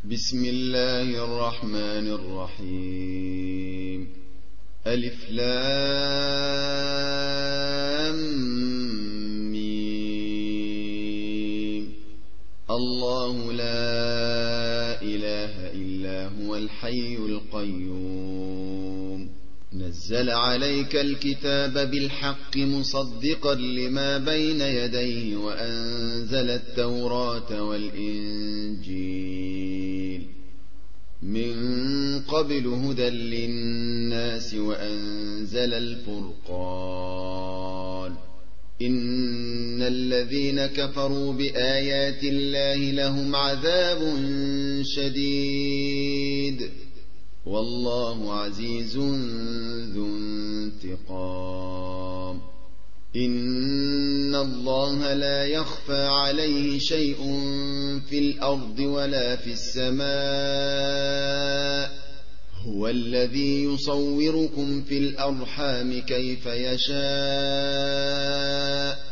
بسم الله الرحمن الرحيم. ألف لام ميم. الله لا إله إلا هو الحي القيوم. نزل عليك الكتاب بالحق مصدقا لما بين يديه وأنزل التوراة والإنجيل من قبل هدى للناس وأنزل الفرقان. إن الذين كفروا بآيات الله لهم عذاب شديد والله عزيز ذو انتقام. إن الله لا يخفى عليه شيء في الأرض ولا في السماء. هو الذي يصوركم في الأرحام كيف يشاء.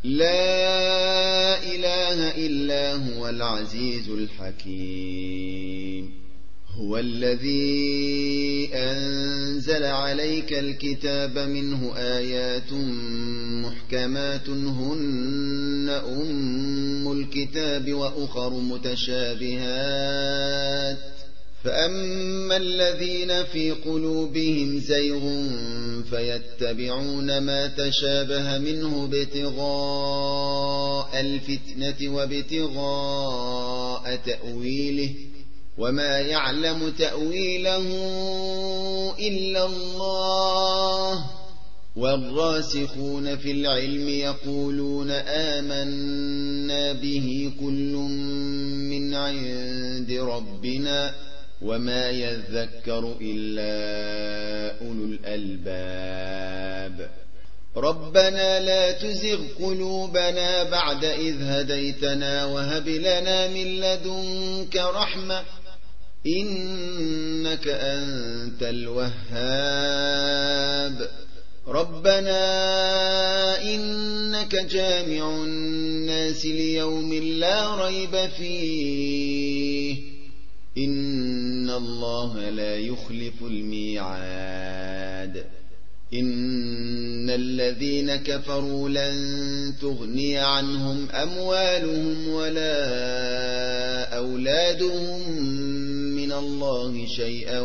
لا إله إلا هو العزيز الحكيم. هو الذي أنزل عليك الكتاب منه آيات محكمات هن أم الكتاب وأخر متشابهات فأما الذين في قلوبهم زيغ فيتبعون ما تشابه منه ابتغاء الفتنة وابتغاء تأويله وما يعلم تأويله إلا الله. والراسخون في العلم يقولون آمنا به كل من عند ربنا وما يذكر إلا أولو الألباب. ربنا لا تزغ قلوبنا بعد إذ هديتنا وهب لنا من لدنك رحمة إنك أنت الوهاب. ربنا إنك جامع الناس ليوم لا ريب فيه إن الله لا يخلف الميعاد. إن الذين كفروا لن تغني عنهم أموالهم ولا أولادهم من الله شيئا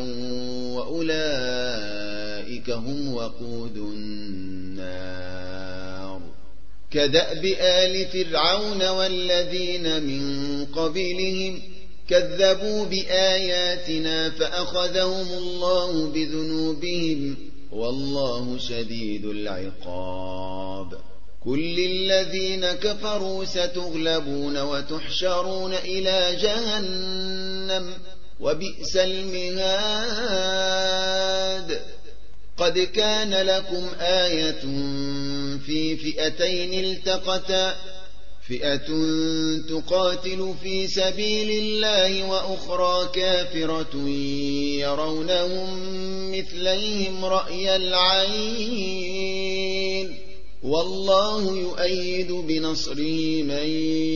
وأولئك هم وقود النار. كدأب آل فرعون والذين من قبلهم كذبوا بآياتنا فأخذهم الله بذنوبهم والله شديد العقاب. كل الذين كفروا ستغلبون وتحشرون إلى جهنم وبئس المهاد. قد كان لكم آية في فئتين التقتا فئة تقاتل في سبيل الله وأخرى كافرة يرونهم مثليهم رأي العين والله يؤيد بنصره من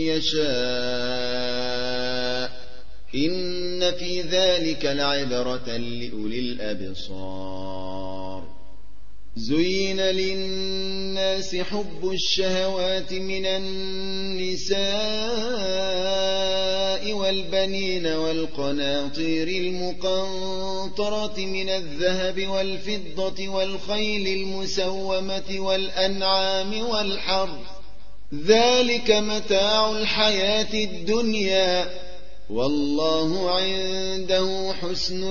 يشاء إن في ذلك لعبرة لأولي الأبصار. زين للناس حب الشهوات من النساء والبنين والقناطير المقنطرة من الذهب والفضة والخيل المسومة والأنعام والحرث ذلك متاع الحياة الدنيا والله عنده حسن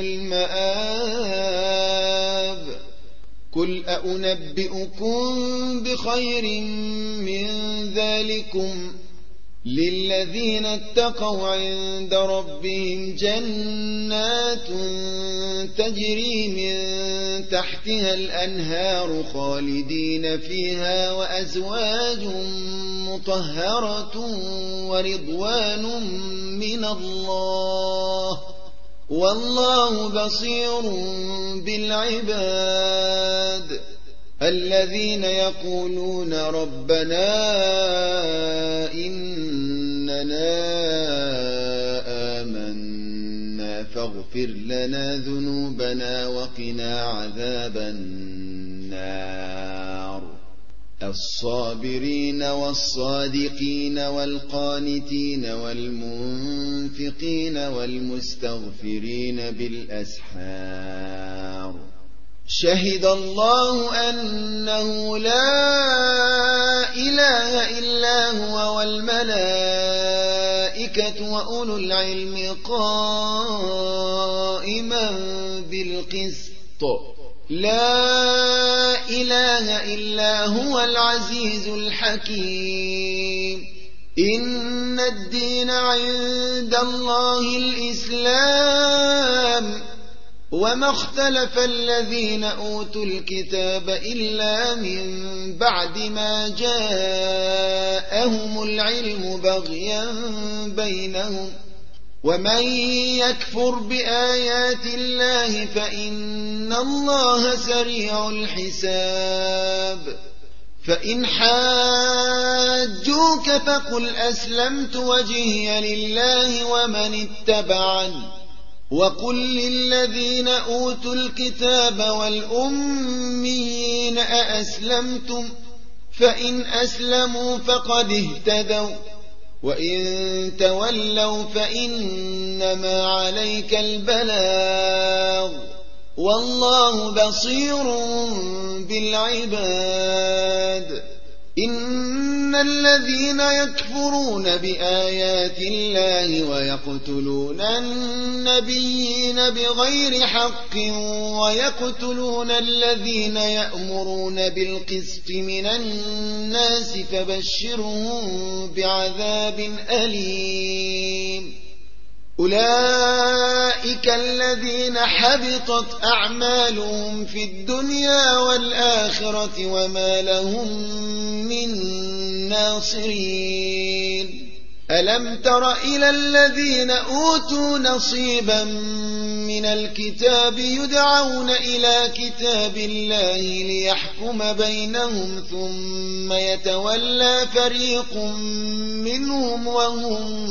المآب. قل أنبئكم بخير من ذلكم للذين اتقوا عند ربهم جنات تجري من تحتها الأنهار خالدين فيها وأزواج مطهرة ورضوان من الله والله بصير بالعباد. الذين يقولون ربنا إننا فاغفر لنا ذنوبنا وقنا عذاب النار الصابرين والصادقين والقانتين والمنفقين والمستغفرين بالأسحار شهد الله أنه لا إله إلا هو والملائكة وأولو العلم قائما بالقسط لا إله إلا هو العزيز الحكيم إن الدين عند الله الإسلام وما اختلف الذين أوتوا الكتاب إلا من بعد ما جاءهم العلم بغيا بينهم ومن يكفر بآيات الله فإن الله سريع الحساب فإن حاجوك فقل أسلمت وجهي لله ومن اتبعني وقل للذين أوتوا الكتاب والأميين أأسلمتم فإن أسلموا فقد اهتدوا وإن تولوا فإنما عليك البلاغ والله بصير بالعباد إن الذين يكفرون بآيات الله ويقتلون النبيين بغير حق ويقتلون الذين يأمرون بالقسط من الناس فبشرهم بعذاب أليم أولئك الذين حبطت أعمالهم في الدنيا والآخرة وما لهم من ناصرين ألم تر إلى الذين أوتوا نصيبا من الكتاب يدعون إلى كتاب الله ليحكم بينهم ثم يتولى فريق منهم وهم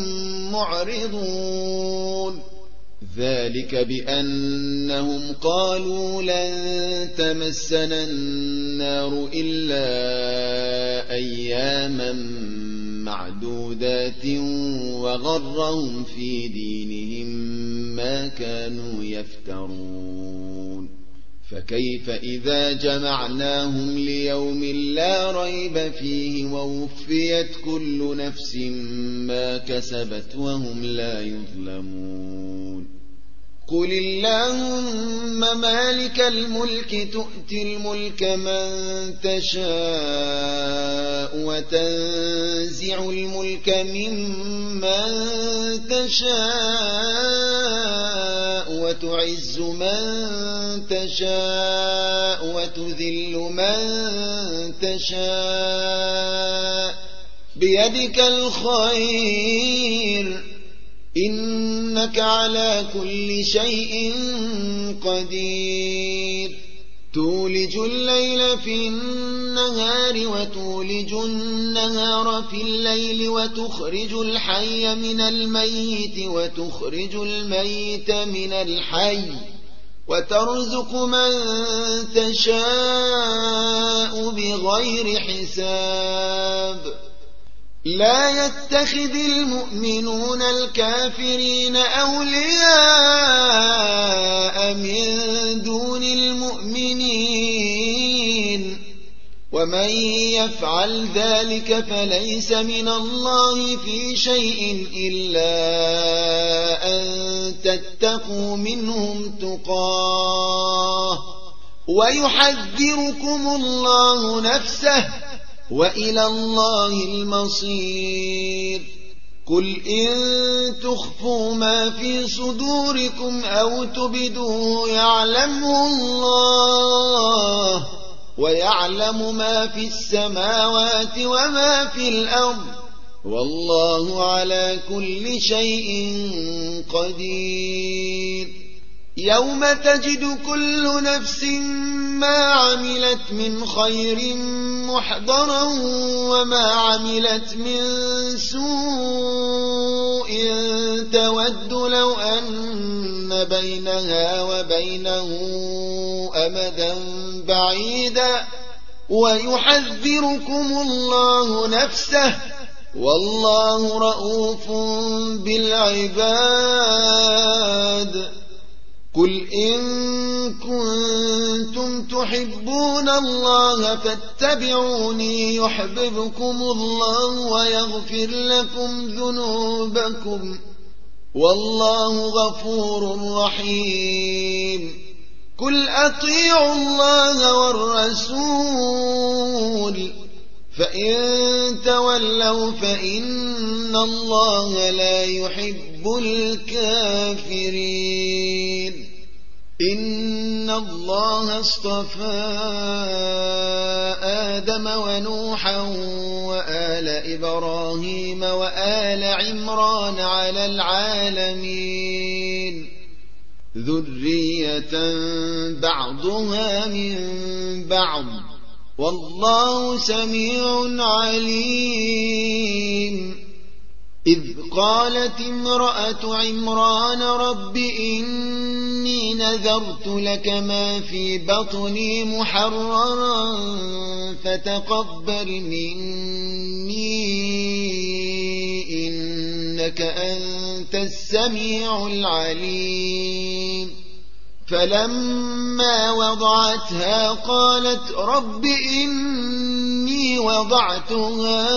معرضون ذلك بأنهم قالوا لن تمسنا النار إلا أياما معدودات وغرهم في دينهم ما كانوا يفترون فكيف إذا جمعناهم ليوم لا ريب فيه ووفيت كل نفس ما كسبت وهم لا يظلمون قل اللهم مالك الملك تؤتي الملك من تشاء وتنزع الملك ممن تشاء وتعز من تشاء وتذل من تشاء بيدك الخير إنك على كل شيء قدير تولج الليل في النهار وتولج النهار في الليل وتخرج الحي من الميت وتخرج الميت من الحي وترزق من تشاء بغير حساب لا يتخذ المؤمنون الكافرين أولياء من دون المؤمنين ومن يفعل ذلك فليس من الله في شيء إلا أن تتقوا منهم تقاه ويحذركم الله نفسه وإلى الله المصير قل إن تخفوا ما في صدوركم أو تبدوه يعلمه الله ويعلم ما في السماوات وما في الأرض والله على كل شيء قدير يوم تجد كل نفس ما عملت من خير محضرا وما عملت من سوء تود لو أن إن بينها وبينه أمدا بعيدا ويحذركم الله نفسه والله رؤوف بالعباد. قل إن كنتم تحبون الله فاتبعوني يحببكم الله ويغفر لكم ذنوبكم والله غفور رحيم. قل أطيعوا الله والرسول فإن تولوا فإن الله لا يحب الكافرين. إن الله اصطفى آدم ونوحا وآل إبراهيم وآل عمران على العالمين ذرية بعضها من بعض والله سميع عليم. إذ قالت امرأة عمران رب إني نذرت لك ما في بطني محررا فتقبل مني إنك أنت السميع العليم. فلما وضعتها قالت رب إني وضعتها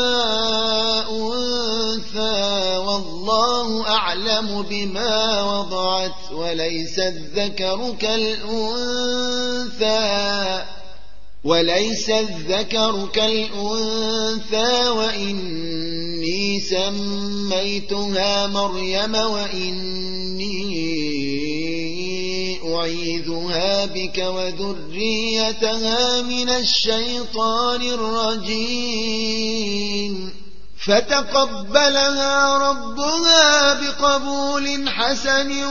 أنثى والله أعلم بما وضعت وليس الذكر كالأنثى وإني سميتها مريم وإني أعيذها بك وذريتها من الشيطان الرجيم. فتقبلها ربها بقبول حسن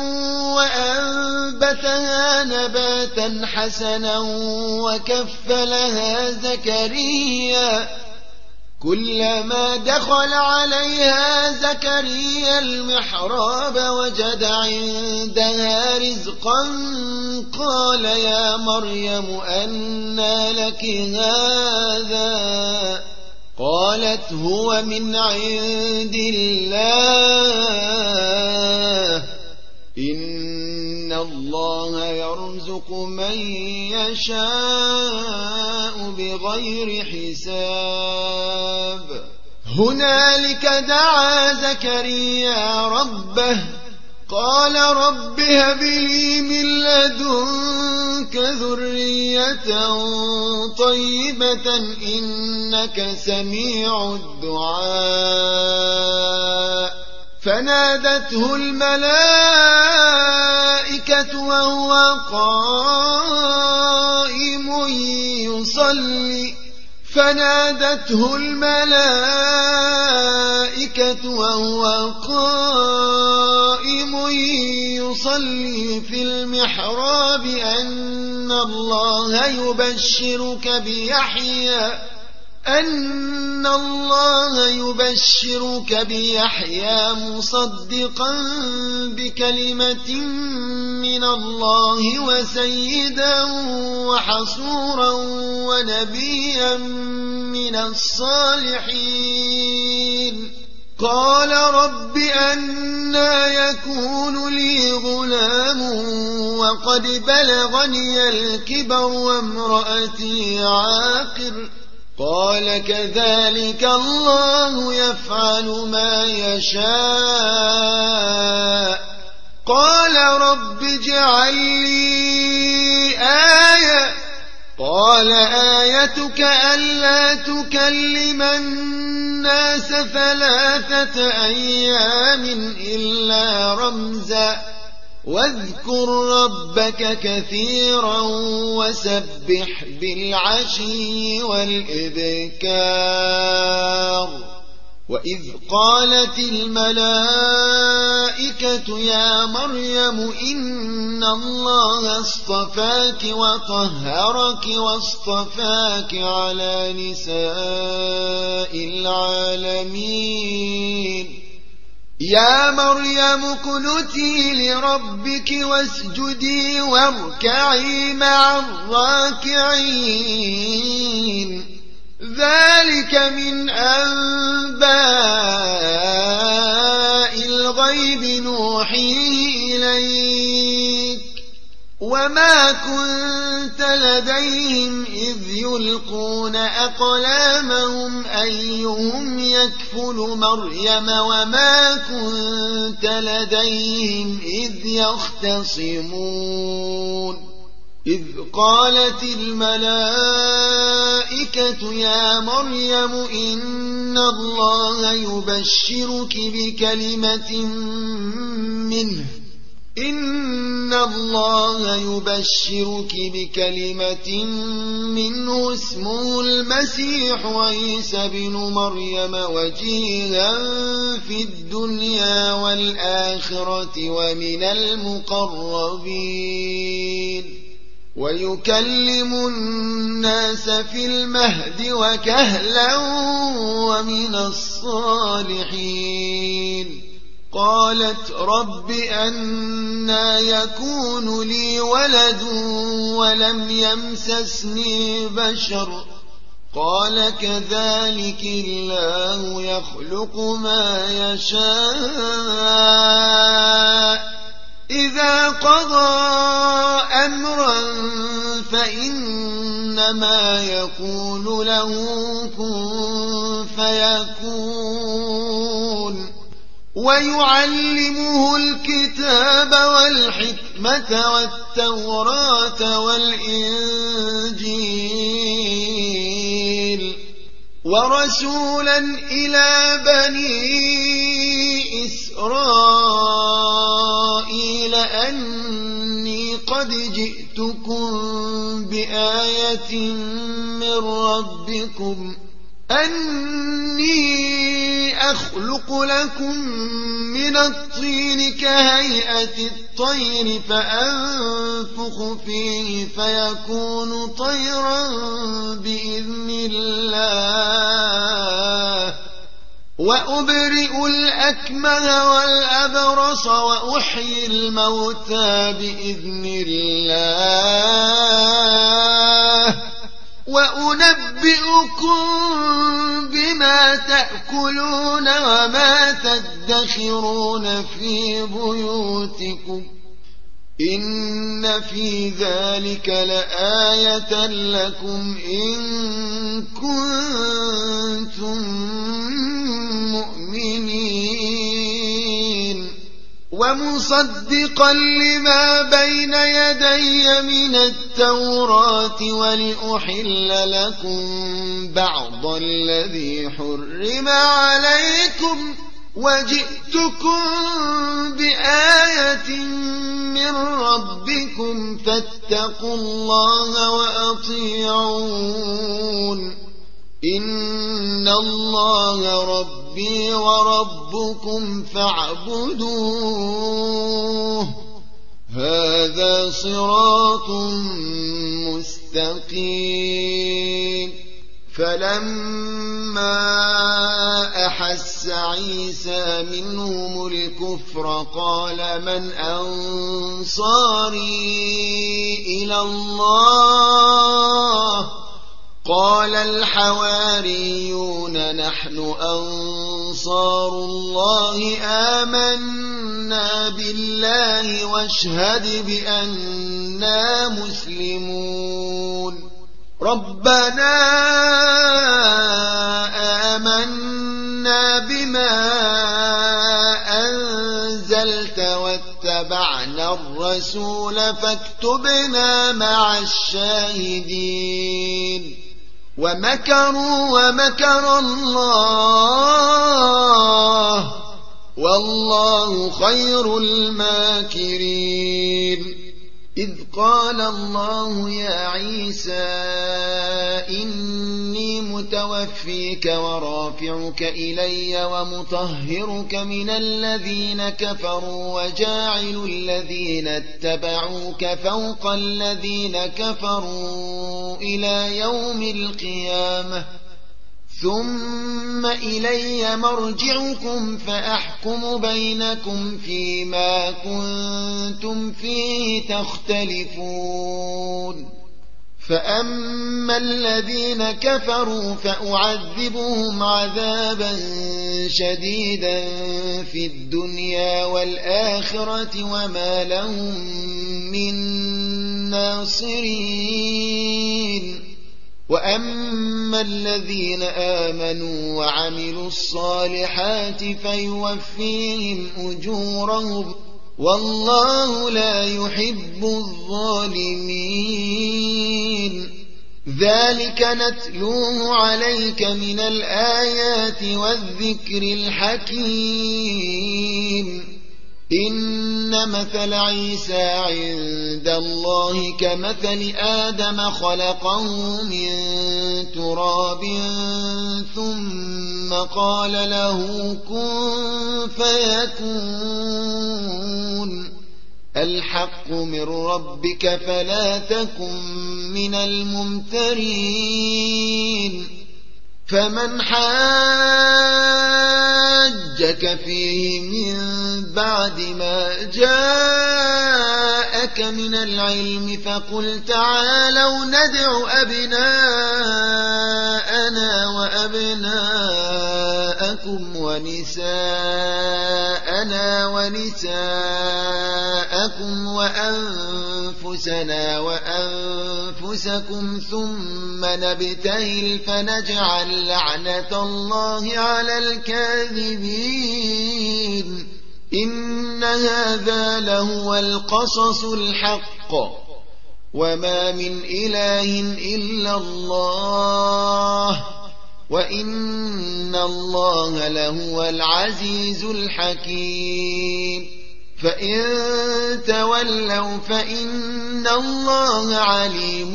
وأنبتها نباتا حسنا وكفلها زكريا. كلما دخل عليها زكريا المحراب وجد عندها رزقا قال يا مريم أنى لك هذا؟ قالت هو من عند الله إن الله يرزق من يشاء بغير حساب. هنالك دعا زكريا ربه قال رب هب لي من لدنك ذرية طيبة إنك سميع الدعاء. فنادته الملائكة وهو قائم يصلي في المحراب أن الله يبشرك بيحيى مصدقا بكلمة من الله وسيدا وحصورا ونبيا من الصالحين. قال رب أنى يكون لي غلام وقد بلغني الكبر وامرأتي عاقر؟ قال كذلك الله يفعل ما يشاء. قال رب اجعل لي آية. قال آيتك ألا تكلم الناس 3 أيام إلا رمزا واذكر ربك كثيرا وسبح بالعشي والإبكار. وإذ قالت الملائكة يا مريم إن الله اصطفاك وطهرك واصطفاك على نساء العالمين يا مريم اقنتي لربك واسجدي واركعي مع الراكعين ذلك من أنباء الغيب نوحيه إليك وما كنت لديهم إذ يلقون أقلامهم أيهم يكفل مريم وما كنت لديهم إذ يختصمون إذ قالت الملائكة يا مريم إن الله يبشرك بكلمة منه اسمه المسيح عيسى بن مريم وجيها في الدنيا والآخرة ومن المقربين ويكلم الناس في المهد وكهلا ومن الصالحين قالت رب أنى يكون لي ولد ولم يمسسني بشر قال كذلك الله يخلق ما يشاء إذا قضى أمرا فإنما يقول له كن فيكون ويعلمه الكتاب والحكمة والتوراة والإنجيل ورسولا إلى بني إسرائيل أني قد جئتكم بآية من ربكم أني أخلق لكم من الطين كهيئة الطير فأنفخ فيه فيكون طيرا بإذن الله وأبرئ الأكمه والأبرص وأحيي الموتى بإذن الله وأنبئكم بما تأكلون وما تدخرون في بيوتكم إن في ذلك لآية لكم إن كنتم مؤمنين ومصدقا لما بين يدي من التوراة ولأحل لكم بعض الذي حرم عليكم وجئتكم بآية من ربكم فاتقوا الله وأطيعون إن الله ربي وربكم فاعبدوه هذا صراط مستقيم فلما أحس عيسى منهم الكفر قال من أنصاري إلى الله قال الحواريون نحن أنصار الله آمنا بالله واشهد بأننا مسلمون ربنا آمنا بما أنزلت واتبعنا الرسول فاكتبنا مع الشاهدين ومكروا ومكر الله والله خير الماكرين إذ قال الله يا عيسى إني متوفيك ورافعك إلي ومطهرك من الذين كفروا وجاعل الذين اتبعوك فوق الذين كفروا إلى يوم القيامة ثم إلي مرجعكم فأحكم بينكم فيما كنتم فيه تختلفون فأما الذين كفروا فأعذبهم عذابا شديدا في الدنيا والآخرة وما لهم من ناصرين وأما الذين آمنوا وعملوا الصالحات فيوفيهم أجورهم والله لا يحب الظالمين ذلك نتلوه عليك من الآيات والذكر الحكيم إن مثل عيسى عند الله كمثل آدم خلقه من تراب ثم قال له كن فيكون الحق من ربك فلا تكن من الممترين فمن حاجك فيه من بعد ما جاءك من العلم فقل تعالوا ندع أبناءنا وأبناءكم ونساءنا ونساءكم وأنفسنا وأنفسكم ثم نبتهل فنجعل لعنة الله على الكاذبين إن هذا لهو القصص الحق وما من إله إلا الله وإن الله لهو العزيز الحكيم فإن تولوا فإن الله عليم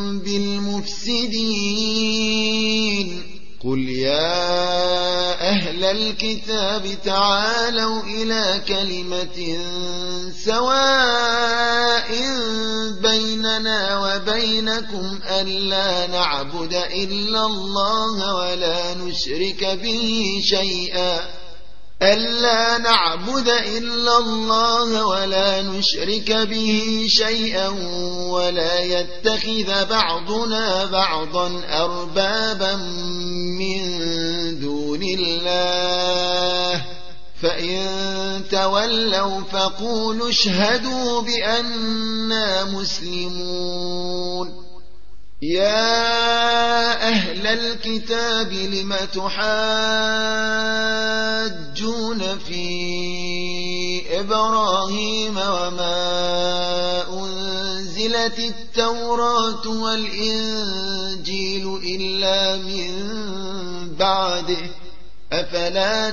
بالمفسدين قل يا أهل الكتاب تعالوا إلى كلمة سواء بيننا وبينكم ألا نعبد إلا الله ولا نشرك به شيئا ولا يتخذ بعضنا بعضا أربابا من دون الله فإن تولوا فقولوا اشهدوا بأننا مسلمون يا أهل الكتاب لم تحاجون في إبراهيم وما أنزلت التوراة والإنجيل إلا من بعده أفلا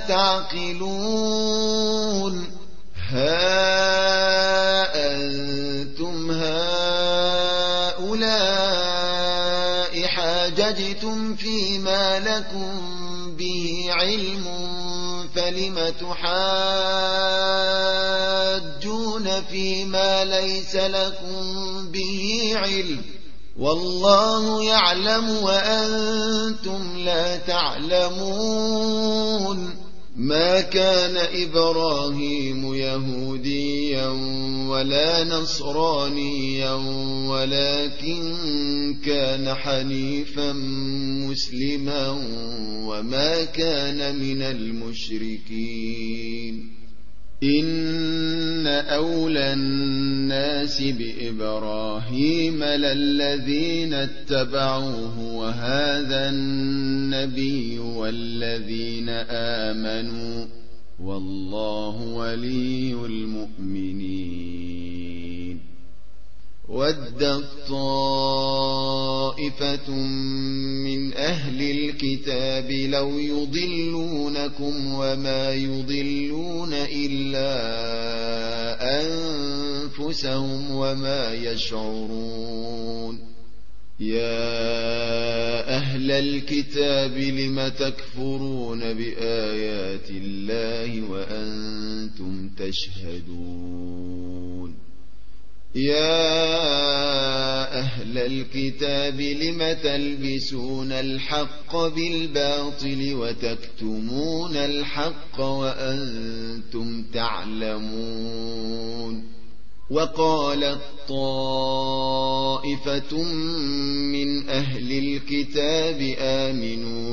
تعقلون ها أنتم هؤلاء حاججتم فيما لكم به علم فلم تحاجون فيما ليس لكم به علم والله يعلم وأنتم لا تعلمون ما كان إبراهيم يهوديا ولا نصرانيا ولكن كان حنيفا مسلما وما كان من المشركين إن أولى الناس بإبراهيم للذين اتبعوه وهذا النبي والذين آمنوا والله ولي المؤمنين ودت طائفة من أهل الكتاب لو يضلونكم وما يضلون إلا أنفسهم وما يشعرون يا أهل الكتاب لم تكفرون بآيات الله وأنتم تشهدون يا أهل أهل الكتاب لم تلبسون الحق بالباطل وتكتمون الحق وأنتم تعلمون. وقالت طائفة من أهل الكتاب آمنوا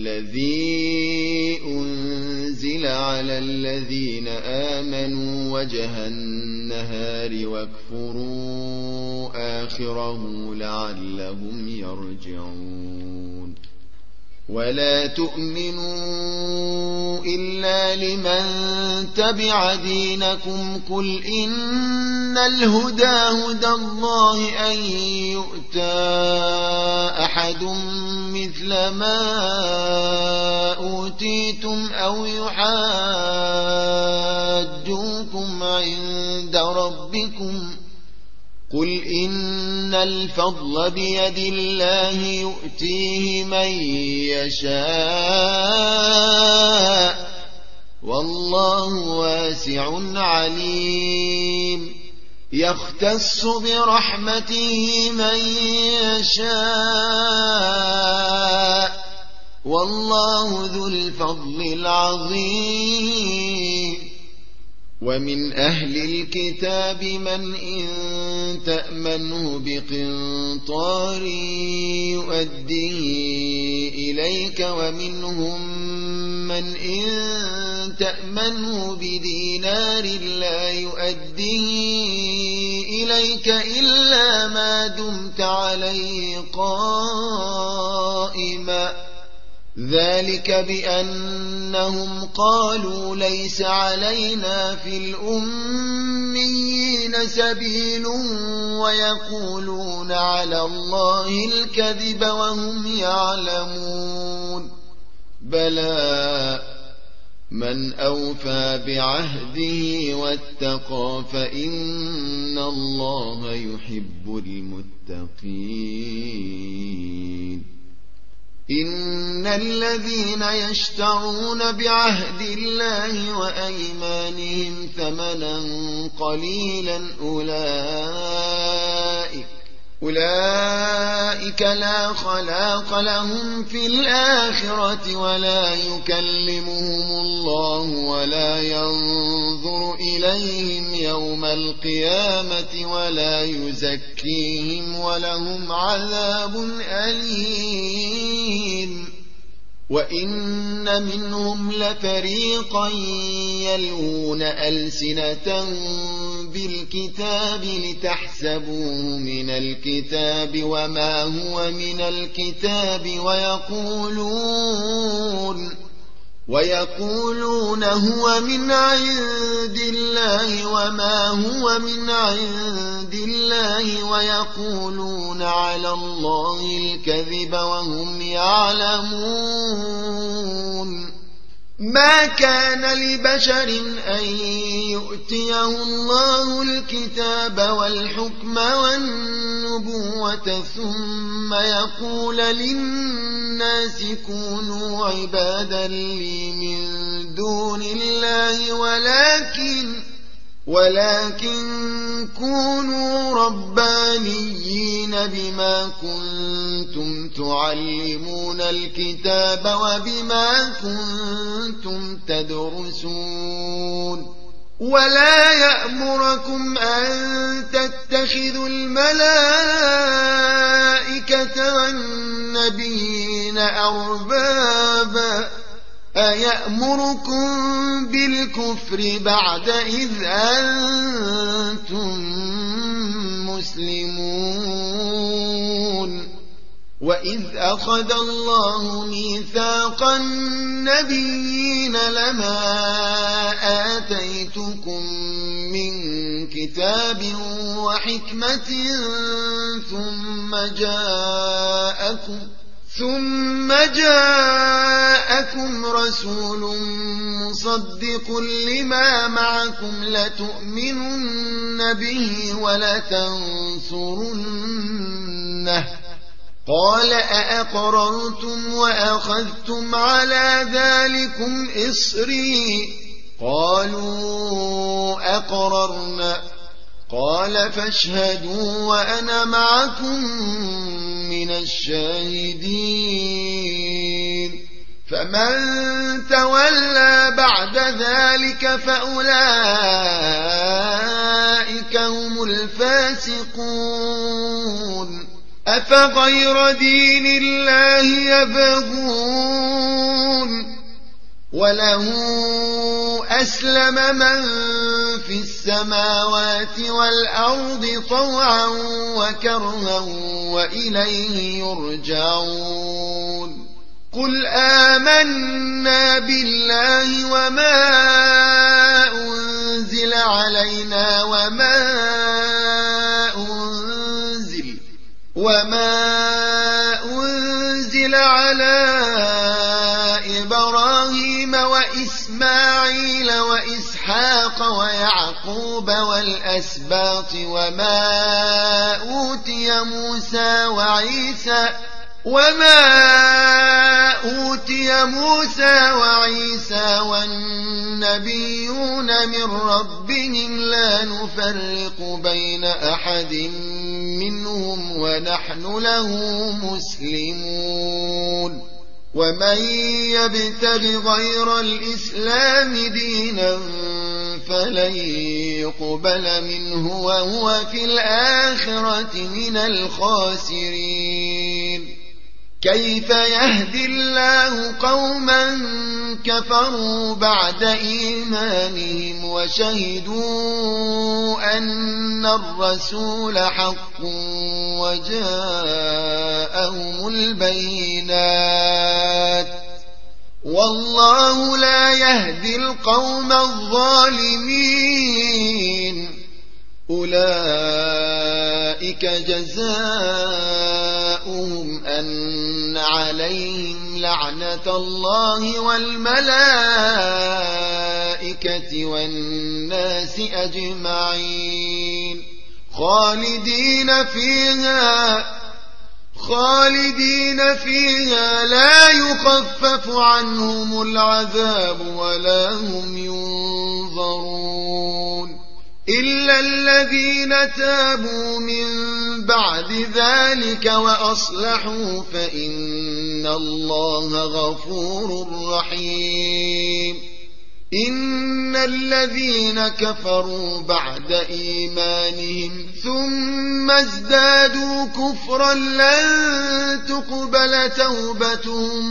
بالذي أنزل على الذين آمنوا وجه النهار واكفروا آخره لعلهم يرجعون. ولا تؤمنوا إلا لمن تبع دينكم قل إن الهدى هدى الله أن يؤتى أحد مثل ما أوتيتم أو يحاجوكم عند ربكم قل إن الفضل بيد الله يؤتيه من يشاء والله واسع عليم. يختص برحمته من يشاء والله ذو الفضل العظيم. ومن أهل الكتاب من إن تأمنه بقنطار يؤديه إليك ومنهم من إن تأمنه بدينار لا يؤديه إليك إلا ما دمت عليه قائما ذلك بأنهم قالوا ليس علينا في الأميين سبيل ويقولون على الله الكذب وهم يعلمون. بلى من أوفى بعهده واتقى فإن الله يحب المتقين. إن الذين يشترون بعهد الله وأيمانهم ثمنا قليلا أولئك لا خلاق لهم في الآخرة ولا يكلمهم الله ولا ينظر إليهم يوم القيامة ولا يزكيهم ولهم عذاب أليم. وإن منهم لفريقا يلوون ألسنة بالكتاب لتحسبوه من الكتاب وما هو من الكتاب ويقولون هو من عند الله وما هو من عند الله ويقولون على الله الكذب وهم يعلمون. ما كان لبشر أن يؤتيه الله الكتاب والحكم والنبوة ثم يقول للناس كونوا عبادا لي من دون الله ولكن كونوا ربانيين بما كنتم تعلمون الكتاب وبما كنتم تدرسون. ولا يأمركم أن تتخذوا الملائكة والنبيين أربابا أيأمركم بالكفر بعد إذ أنتم مسلمون. وإذ أخذ الله ميثاق النبيين لما آتيتكم من كتاب وحكمة ثم جاءكم رسول مصدق لما معكم لتؤمنن به ولتنصرنه قال أأقررتم وأخذتم على ذلكم إصري قالوا أقررنا قال فاشهدوا وأنا معكم من الشاهدين فمن تولى بعد ذلك فأولئك هم الفاسقون أفغير دين الله يبغون وله أسلم من في السماوات والأرض طوعا وكرها وإليه يرجعون قل آمنا بالله وما أنزل علينا وما أنزل على إبراهيم وإسماعيل وإسحاق ويعقوب والأسباط وما أوتي موسى وعيسى والنبيون من ربهم لا نفرق بين أحد منهم ونحن له مسلمون ومن يبتغ غير الإسلام دينا فلن يقبل منه وهو في الآخرة من الخاسرين كيف يهدي الله قوما كفروا بعد إيمانهم وشهدوا أن الرسول حق وجاءهم البينات والله لا يهدي القوم الظالمين أولئك جزاؤهم أن عليهم لعنة الله والملائكة والناس أجمعين خالدين فيها لا يخفف عنهم العذاب ولا هم ينظرون إلا الذين تابوا من بعد ذلك وأصلحوا فإن الله غفور رحيم إن الذين كفروا بعد إيمانهم ثم ازدادوا كفرا لن تقبل توبتهم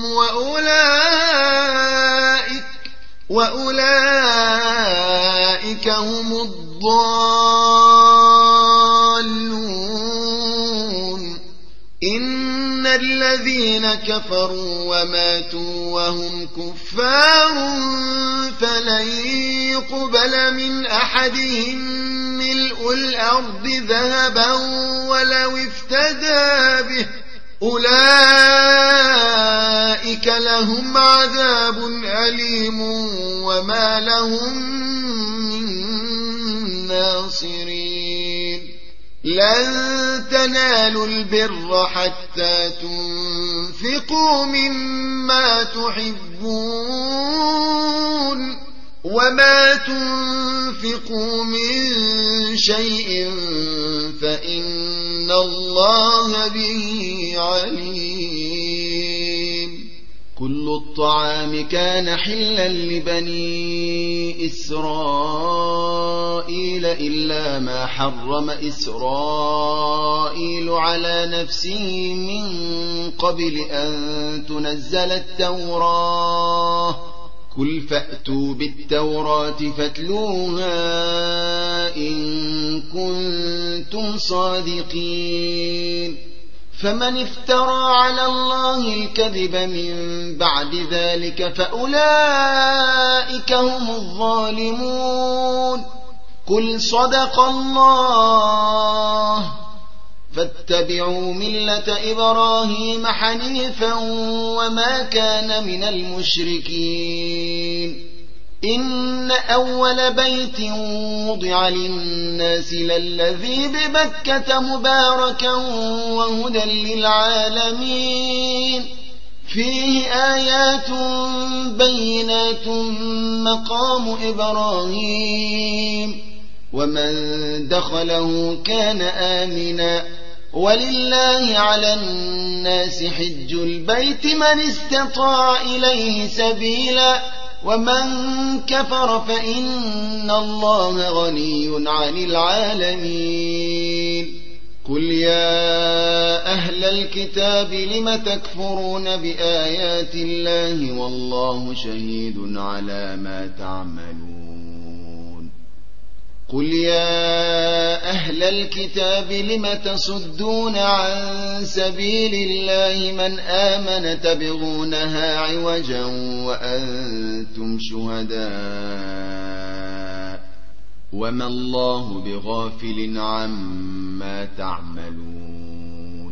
وأولئك هم الضالون إن الذين كفروا وماتوا وهم كفار فلن يقبل من أحدهم ملء الأرض ذهبا ولو افتدى به أولئك لهم عذاب أليم وما لهم من ناصرين لن تنالوا البر حتى تنفقوا مما تحبون وما تنفقوا من شيء فإن الله به عليم كل الطعام كان حلا لبني إسرائيل إلا ما حرم إسرائيل على نفسه من قبل أن تنزل التوراة قل فأتوا بالتوراة فاتلوها إن كنتم صادقين فمن افترى على الله الكذب من بعد ذلك فأولئك هم الظالمون قل صدق الله فاتبعوا ملة إبراهيم حنيفا وما كان من المشركين إن أول بيت وضع للناس للذي ببكة مباركا وهدى للعالمين فيه آيات بينات مقام إبراهيم ومن دخله كان آمنا ولله على الناس حج البيت من استطاع إليه سبيلا ومن كفر فإن الله غني عن العالمين قل يا أهل الكتاب لم تكفرون بآيات الله والله شهيد على ما تعملون قل يا أهل الكتاب لم تصدون عن سبيل الله من آمن تبغونها عوجا وأنتم شهداء وما الله بغافل عما تعملون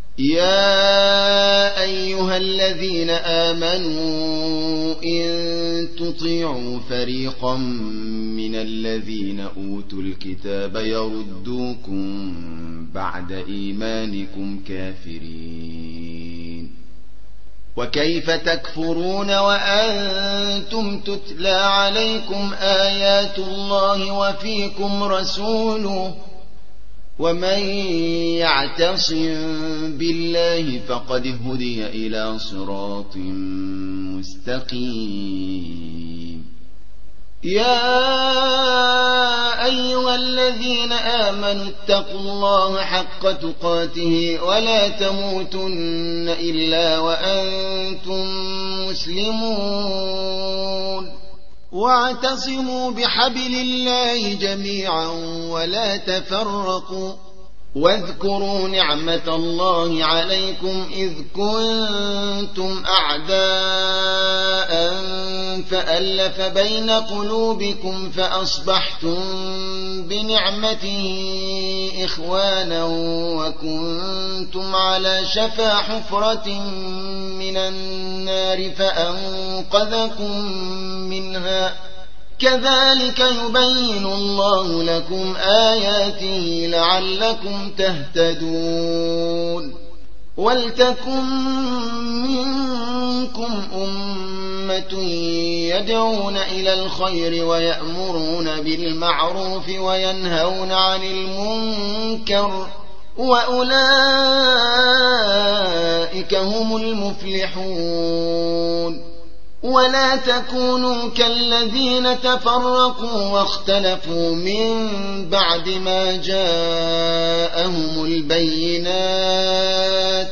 يا أيها الذين آمنوا إن تطيعوا فريقا من الذين أوتوا الكتاب يردوكم بعد إيمانكم كافرين وكيف تكفرون وأنتم تتلى عليكم آيات الله وفيكم رسوله ومن يعتصم بالله فقد هدي إلى صراط مستقيم يا أيها الذين آمنوا اتقوا الله حق تقاته ولا تموتن إلا وأنتم مسلمون واعتصموا بحبل الله جميعا ولا تفرقوا واذكروا نعمة الله عليكم إذ كنتم أعداء فألف بين قلوبكم فأصبحتم بنعمته إخوانا وكنتم على شفا حفرة من النار فأنقذكم منها كذلك يبين الله لكم آياته لعلكم تهتدون ولتكن منكم أمة يدعون إلى الخير ويأمرون بالمعروف وينهون عن المنكر وأولئك هم المفلحون ولا تكونوا كالذين تفرقوا واختلفوا من بعد ما جاءهم البينات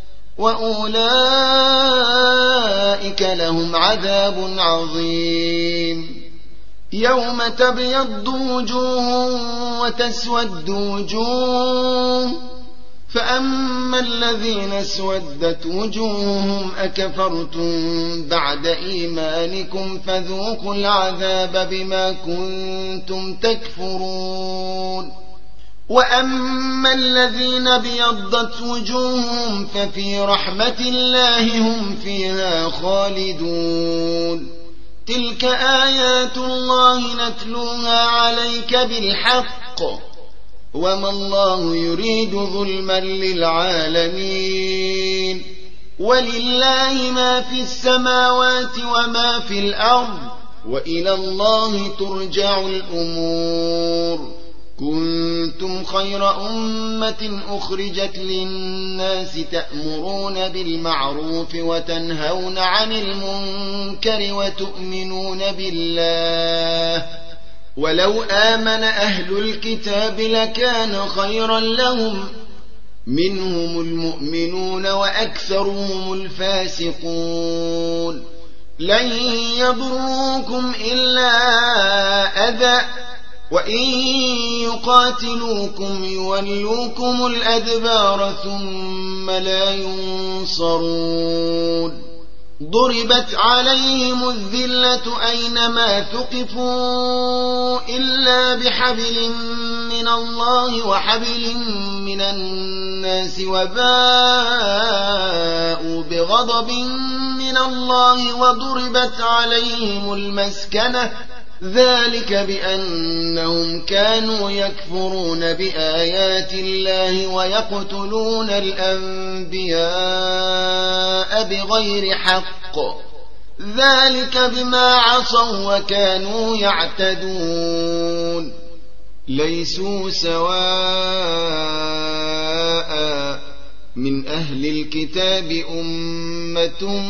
وأولئك لهم عذاب عظيم يوم تبيض وجوه وتسود وجوه فأما الذين اسودت وجوههم أكفرتم بعد إيمانكم فذوقوا العذاب بما كنتم تكفرون وأما الذين بيضت وجوههم ففي رحمة الله هم فيها خالدون تلك آيات الله نتلوها عليك بالحق وما الله يريد ظلما للعالمين ولله ما في السماوات وما في الأرض وإلى الله ترجع الأمور كنتم خير أمة أخرجت للناس تأمرون بالمعروف وتنهون عن المنكر وتؤمنون بالله ولو آمن أهل الكتاب لكان خيرا لهم منهم المؤمنون وأكثرهم الفاسقون لن يضروكم إلا أذى وإن يقاتلوكم يولوكم الأدبار ثم لا ينصرون ضربت عليهم الذلة أينما ثقفوا إلا بحبل من الله وحبل من الناس وباءوا بغضب من الله وضربت عليهم المسكنة ذلك بأنهم كانوا يكفرون بآيات الله ويقتلون الأنبياء بغير حق ذلك بما عصوا وكانوا يعتدون ليسوا سواء من أهل الكتاب أمة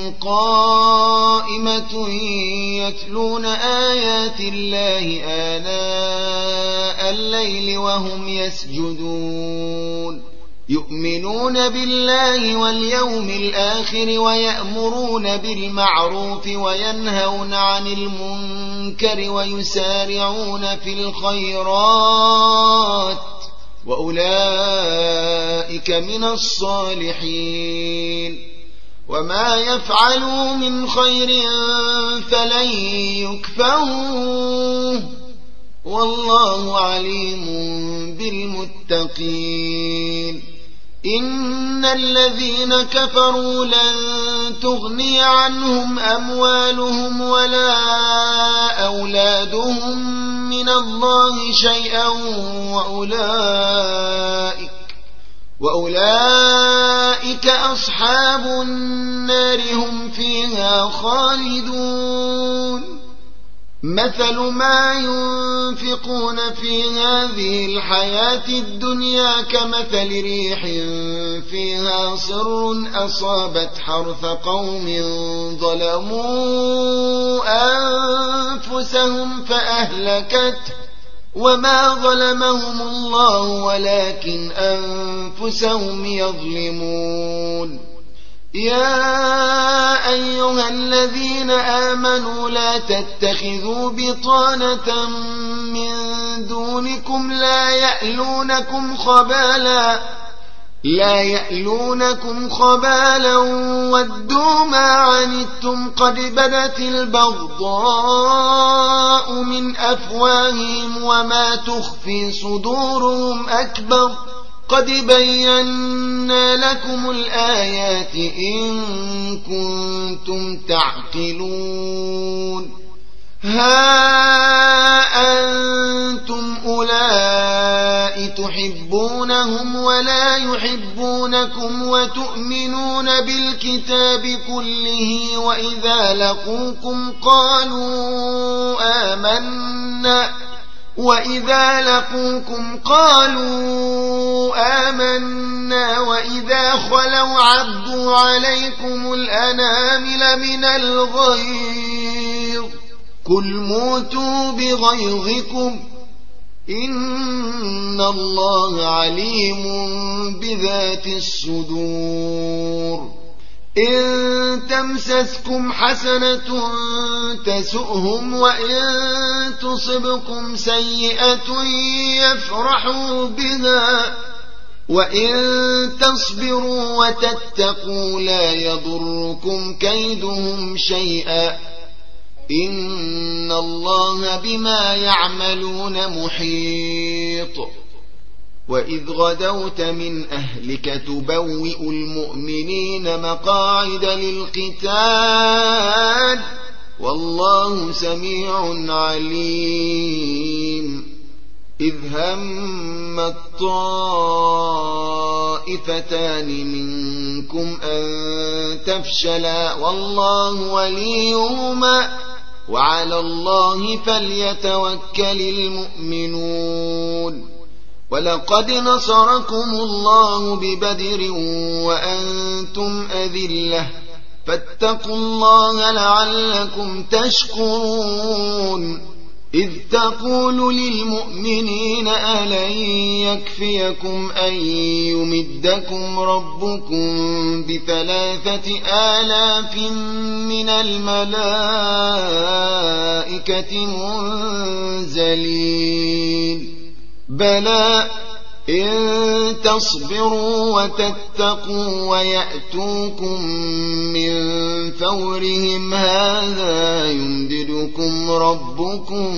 قائمة يتلون آيات الله آناء الليل وهم يسجدون يؤمنون بالله واليوم الآخر ويأمرون بالمعروف وينهون عن المنكر ويسارعون في الخيرات وأولئك من الصالحين وما يفعلوا من خير فلن يكفروه والله عليم بالمتقين إن الذين كفروا لن تغني عنهم أموالهم ولا أولادهم من الله شيئا وأولئك أصحاب النار هم فيها خالدون مثل ما ينفقون في هذه الحياة الدنيا كمثل ريح فيها صر أصابت حرث قوم ظلموا أنفسهم فأهلكته وما ظلمهم الله ولكن أنفسهم يظلمون يا أيها الذين آمنوا لا تتخذوا بطانة من دونكم لا يألونكم خبالا ودوا ما عنتم قد بدت البغضاء من أفواههم وما تخفي صدورهم أكبر قد بينا لكم الآيات إن كنتم تعقلون ها أنتم أولئك تحبونهم ولا يحبونكم وتؤمنون بالكتاب كله وإذا لقوكم قالوا آمنا وإذا خلوا عضوا عليكم الأنامل من الغيظ قل موتوا بغيظكم إن الله عليم بذات الصدور إن تمسسكم حسنة تسؤهم وإن تصبكم سيئة يفرحوا بها وإن تصبروا وتتقوا لا يضركم كيدهم شيئا إن الله بما يعملون محيط وإذ غدوت من أهلك تبوئ المؤمنين مقاعد للقتال والله سميع عليم إذ هم الطائفتان منكم أن تفشلا والله وليهما وعلى الله فليتوكل المؤمنون ولقد نصركم الله ببدر وأنتم أذلة فاتقوا الله لعلكم تشكرون إذ تقول للمؤمنين ألن يكفيكم أن يمدكم ربكم ب3,000 من الملائكة منزلين بلى إن تصبروا وتتقوا ويأتوكم من فورهم هذا يمددكم ربكم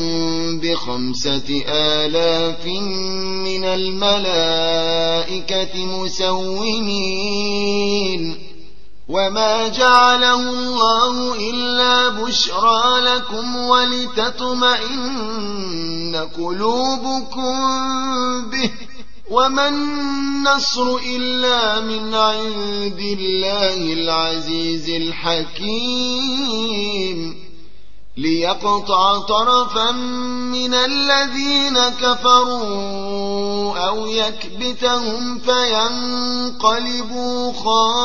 ب5,000 من الملائكة مسومين وما جعله الله إلا بشرى لكم ولتطمئن قلوبكم به وما النصر إلا من عند الله العزيز الحكيم ليقطع طرفا من الذين كفروا أو يكبتهم فينقلبوا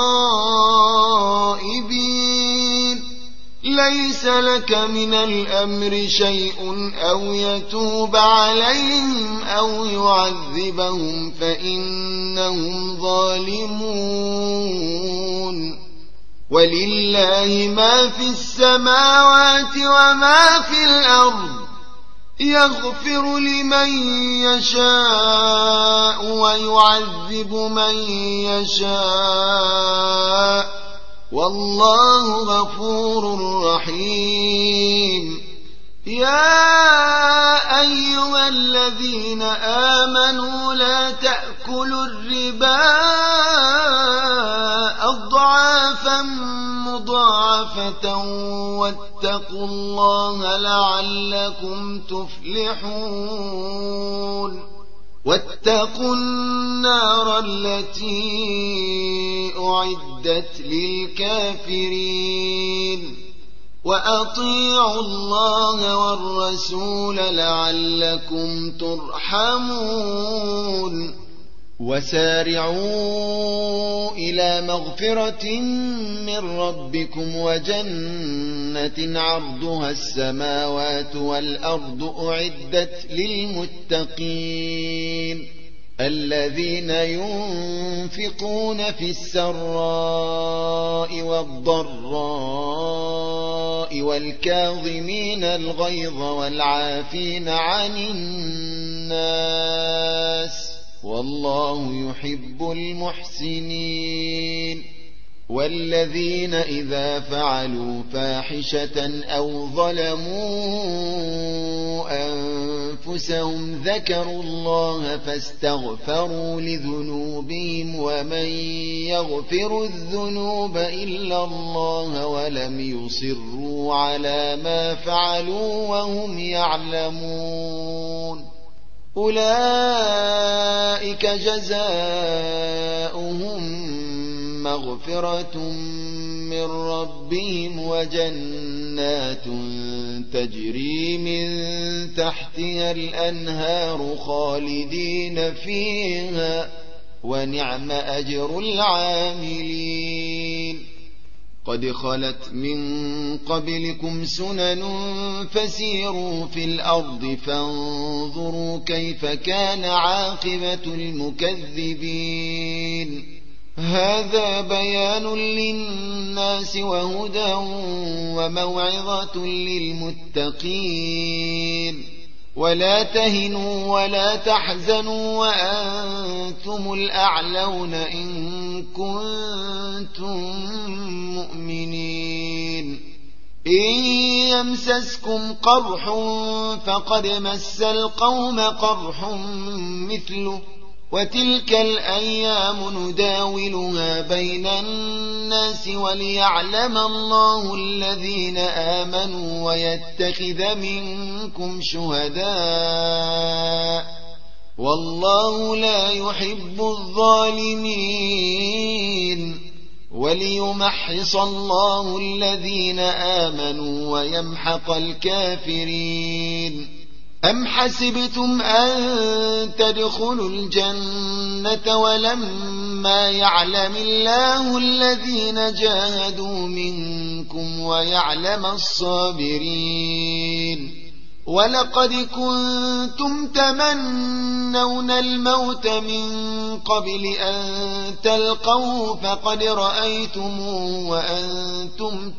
خائبين ليس لك من الأمر شيء أو يتوب عليهم أو يعذبهم فإنهم ظالمون ولله ما في السماوات وما في الأرض يغفر لمن يشاء ويعذب من يشاء والله غفور رحيم يا أيها الذين آمنوا لا تأكلوا الربا أضعافا مضاعفة واتقوا الله لعلكم تفلحون واتقوا النار التي أعدت للكافرين وأطيعوا الله والرسول لعلكم ترحمون وسارعوا إلى مغفرة من ربكم وجنة عرضها السماوات والأرض أعدت للمتقين الذين ينفقون في السراء والضراء والكاظمين الغيظ والعافين عن الناس والله يحب المحسنين والذين إذا فعلوا فاحشة أو ظلموا أنفسهم ذكروا الله فاستغفروا لذنوبهم ومن يغفر الذنوب إلا الله ولم يصروا على ما فعلوا وهم يعلمون أولئك جزاؤهم مغفرة من ربهم وجنات تجري من تحتها الأنهار خالدين فيها ونعم أجر العاملين قد خلت من قبلكم سنن فسيروا في الأرض فانظروا كيف كان عاقبة المكذبين هذا بيان للناس وهدى وموعظة للمتقين ولا تهنوا ولا تحزنوا وأنتم الأعلون إن كنتم مؤمنين إن يمسسكم قرح فقد مس القوم قرح مثله وتلك الأيام نداولها بين الناس وليعلم الله الذين آمنوا ويتخذ منكم شهداء والله لا يحب الظالمين وليمحص الله الذين آمنوا ويمحق الكافرين أم حسبتم أن تدخلوا الجنة ولما يعلم الله الذين جاهدوا منكم ويعلم الصابرين ولقد كنتم تمنون الموت من قبل أن تلقوه فقد رأيتموه وأنتم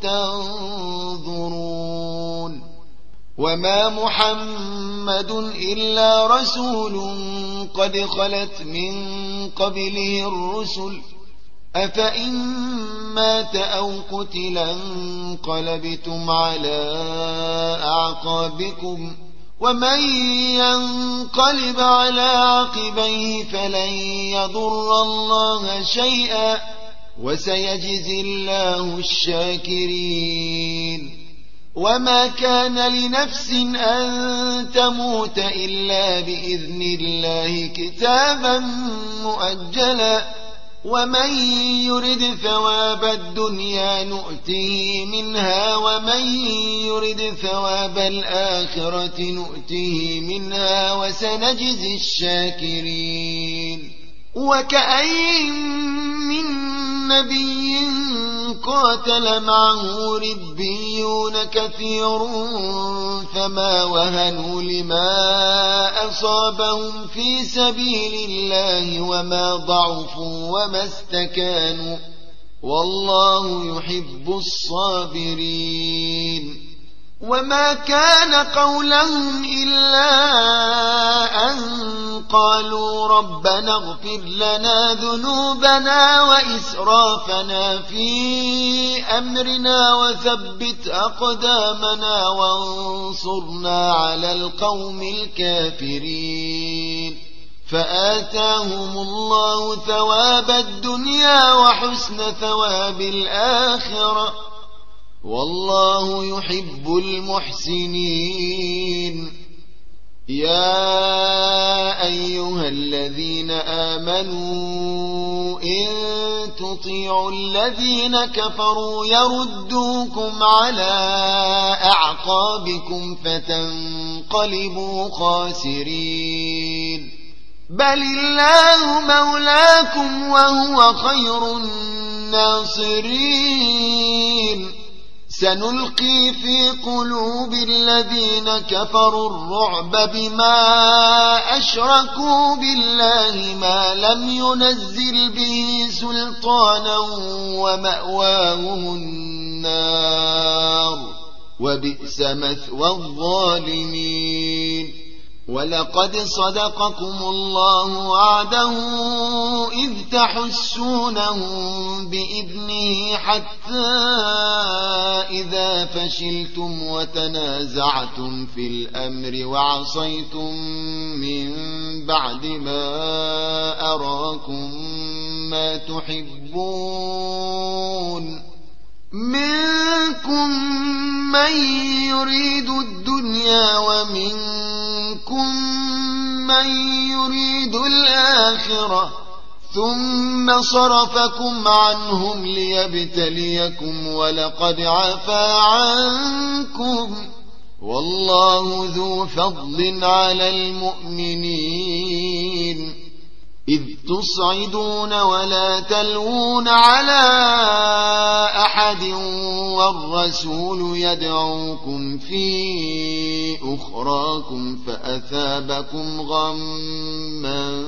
تنظرون وما محمد إلا رسول قد خلت من قبله الرسل أفإن مات أو قتل انقلبتم على أعقابكم ومن ينقلب على عقبيه فلن يضر الله شيئا وسيجزي الله الشاكرين وما كان لنفس أن تموت إلا بإذن الله كتابا مؤجلا ومن يرد ثواب الدنيا نؤته منها ومن يرد ثواب الآخرة نؤته منها وسنجزي الشاكرين. وكأين من نبي قاتل معه ربيون كثير فما وهنوا لما أصابهم في سبيل الله وما ضعفوا وما استكانوا والله يحب الصابرين. وما كان قولهم إلا أن قالوا ربنا اغفر لنا ذنوبنا وإسرافنا في أمرنا وثبت أقدامنا وانصرنا على القوم الكافرين. فآتاهم الله ثواب الدنيا وحسن ثواب الآخرة والله يحب المحسنين. يا أيها الذين آمنوا إن تطيعوا الذين كفروا يردوكم على أعقابكم فتنقلبوا خاسرين. بل الله مولاكم وهو خير الناصرين. سنلقي في قلوب الذين كفروا الرعب بما أشركوا بالله ما لم ينزل به سلطانا ومأواهم النار وبئس مثوى الظالمين. ولقد صدقكم الله وعده إذ تحسونهم بإذنه حتى إذا فشلتم وتنازعتم في الأمر وعصيتم من بعد ما أراكم ما تحبون منكم من يريد الدنيا ومنكم من يريد الآخرة ثم صرفكم عنهم ليبتليكم ولقد عفا عنكم والله ذو فضل على المؤمنين. إذ تصعدون ولا تلوون على أحد والرسول يدعوكم في أخراكم فأثابكم غما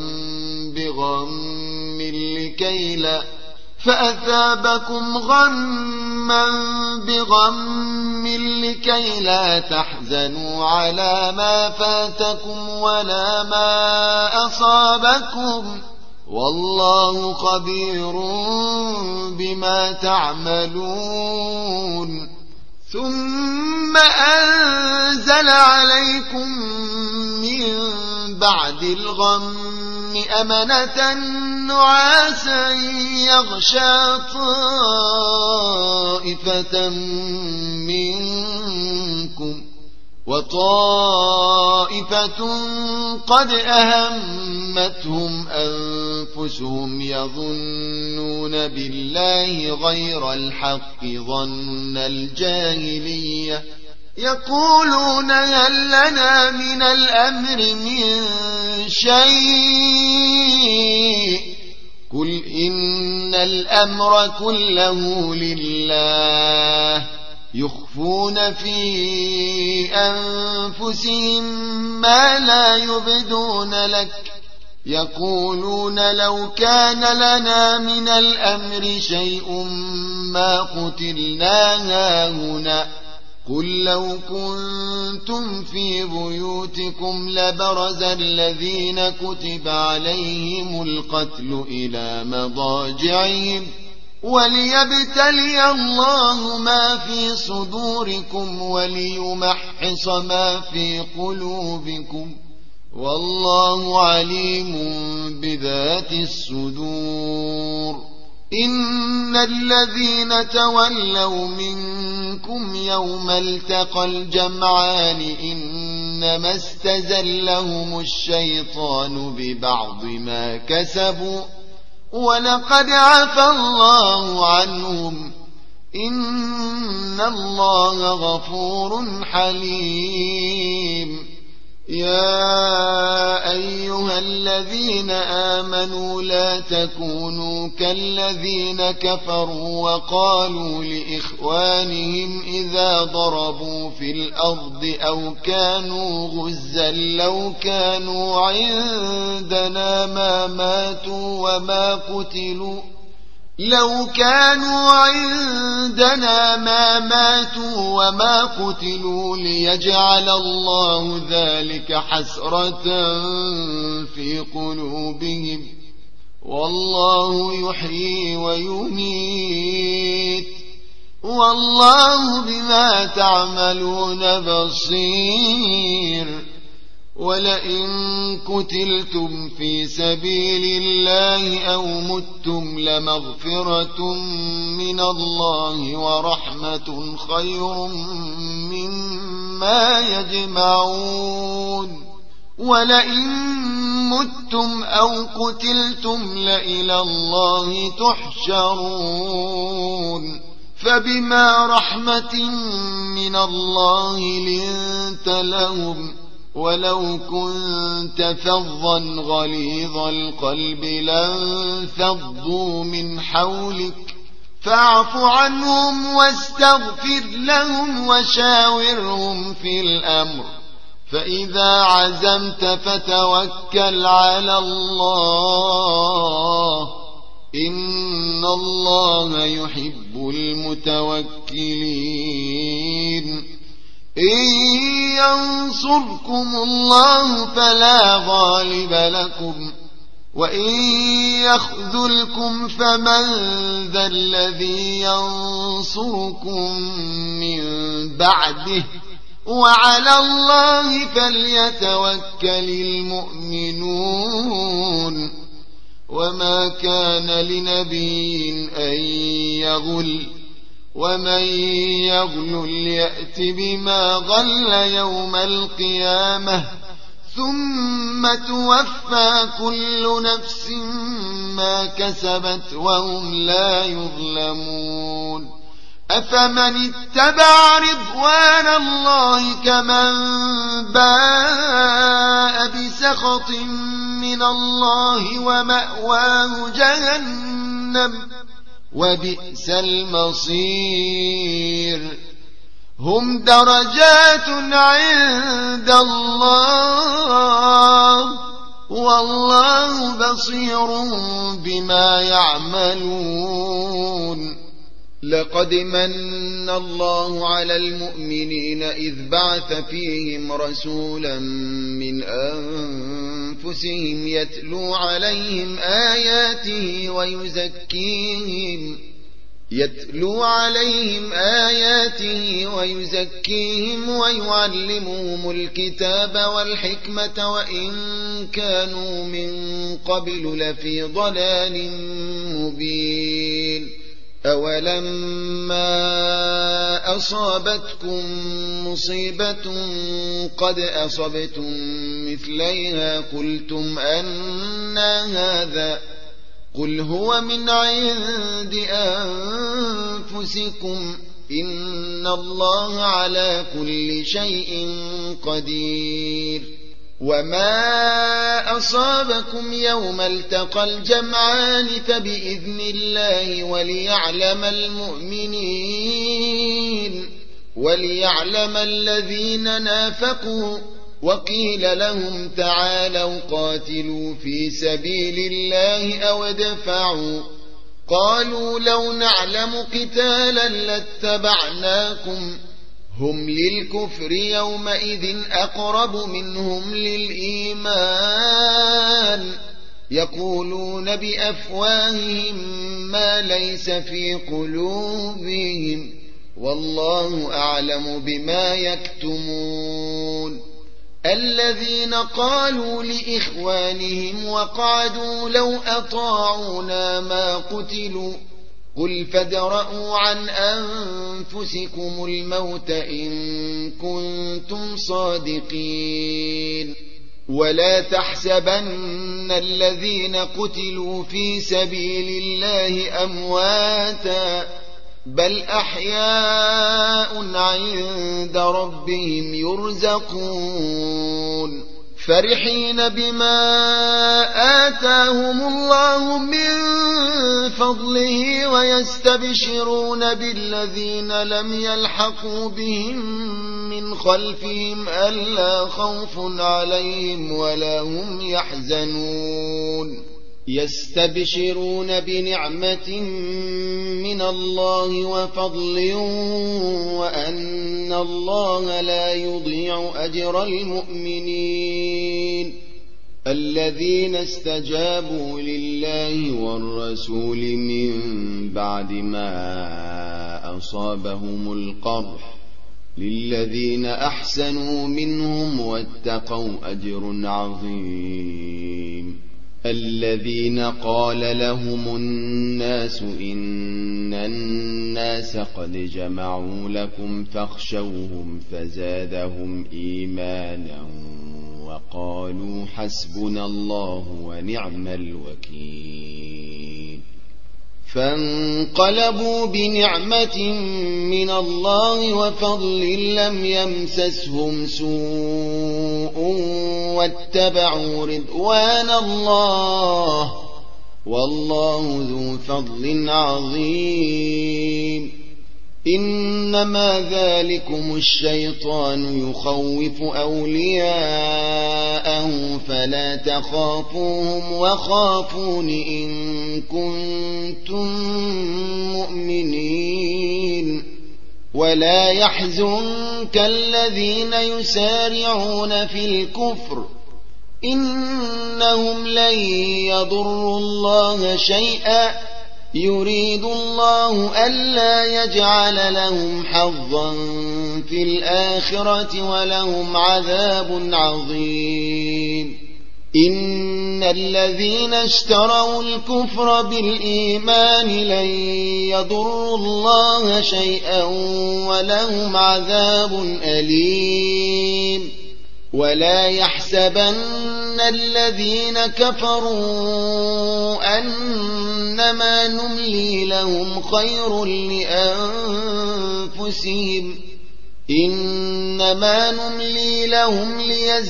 بغم لكي لا تحزنوا على ما فاتكم ولا ما أصابكم والله خبير بما تعملون. ثم أنزل عليكم من بعد الغم أمنة نعاسا يغشى طائفة منكم وطائفة قد أهمتهم أنفسهم يظنون بالله غير الحق ظن الجاهلية يقولون هل لنا من الأمر من شيء قل إن الأمر كله لله يخفون في أنفسهم ما لا يبدون لك يقولون لو كان لنا من الأمر شيء ما قتلنا هاهنا قل لو كنتم في بيوتكم لبرز الذين كتب عليهم القتل إلى مضاجعهم وليبتلي الله ما في صدوركم وليمحص ما في قلوبكم والله عليم بذات الصدور. إن الذين تولوا منكم يوم التقى الجمعان إنما استزلهم الشيطان ببعض ما كسبوا ولقد عفى الله عنهم إن الله غفور حليم. يا أيها الذين آمنوا لا تكونوا كالذين كفروا وقالوا لإخوانهم إذا ضربوا في الأرض أو كانوا غزا لو كانوا عندنا ما ماتوا وما قتلوا ليجعل الله ذلك حسرة في قلوبهم والله يحيي ويميت والله بما تعملون بصير. ولئن قتلتم في سبيل الله أو متم لمغفرة من الله ورحمة خير مما يجمعون. ولئن متم أو قتلتم لإلى الله تحشرون. فبما رحمة من الله لنت لهم ولو كنت فظا غليظ القلب لانفضوا من حولك فاعف عنهم واستغفر لهم وشاورهم في الأمر فإذا عزمت فتوكل على الله إن الله يحب المتوكلين. إن ينصركم الله فلا غالب لكم وإن يخذلكم فمن ذا الذي ينصركم من بعده وعلى الله فليتوكل المؤمنون. وما كان لنبي أن يغل ومن يغل يأت بما غل يوم القيامة ثم توفى كل نفس ما كسبت وهم لا يظلمون. أفمن اتبع رضوان الله كمن باء بسخط من الله ومأواه جهنم وبئس المصير. هم درجات عند الله والله بصير بما يعملون. لقد من الله على المؤمنين إذ بعث فيهم رسولا من أنفسهم يتلو عليهم آياته ويزكيهم ويعلمهم الكتاب والحكمة وإن كانوا من قبل لفي ضلال مبين. أولما أصابتكم مصيبة قد أصبتم مثليها قلتم أنى هذا قل هو من عند أنفسكم إن الله على كل شيء قدير. وما أصابكم يوم التقى الجمعان فبإذن الله وليعلم الذين نافقوا وقيل لهم تعالوا قاتلوا في سبيل الله أو ادفعوا قالوا لو نعلم قتالا لاتبعناكم هم للكفر يومئذ أقرب منهم للإيمان يقولون بأفواههم ما ليس في قلوبهم والله أعلم بما يكتمون. الذين قالوا لإخوانهم وقعدوا لو أطاعونا ما قتلوا قل فادرءوا عن أنفسكم الموت إن كنتم صادقين. ولا تحسبن الذين قتلوا في سبيل الله أمواتا بل أحياء عند ربهم يرزقون فرحين بما آتاهم الله من فضله ويستبشرون بالذين لم يلحقوا بهم من خلفهم ألا خوف عليهم ولا هم يحزنون يستبشرون بنعمة من الله وفضل وأن الله لا يضيع أجر المؤمنين الذين استجابوا لله والرسول من بعد ما أصابهم القرح للذين أحسنوا منهم واتقوا أجر عظيم الذين قال لهم الناس إن الناس قد جمعوا لكم فاخشوهم فزادهم إيمانا وقالوا حسبنا الله ونعم الوكيل فانقلبوا بنعمة من الله وفضل لم يمسسهم سوء واتبعوا رضوان الله والله ذو فضل عظيم إنما ذلكم الشيطان يخوف أولياءه فلا تخافوهم وخافون إن كنتم مؤمنين ولا يحزنك الذين يسارعون في الكفر إنهم لن يضروا الله شيئا يريد الله ألا يجعل لهم حظا في الآخرة ولهم عذاب عظيم إن الذين اشتروا الكفر بالإيمان لن يضروا الله شيئا ولهم عذاب أليم ولا يحسبن الذين كفروا أنما نملي لهم خير لأنفسهم إنما نملي لهم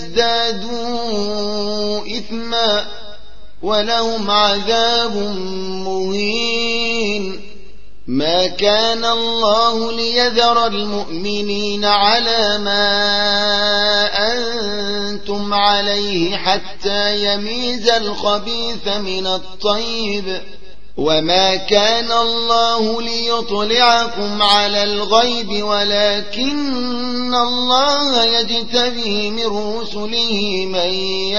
ليزدادوا إثما ولهم عذاب مهين ما كان الله ليذر المؤمنين على ما أنتم عليه حتى يميز الخبيث من الطيب وما كان الله ليطلعكم على الغيب ولكن الله يجتبي من رسله من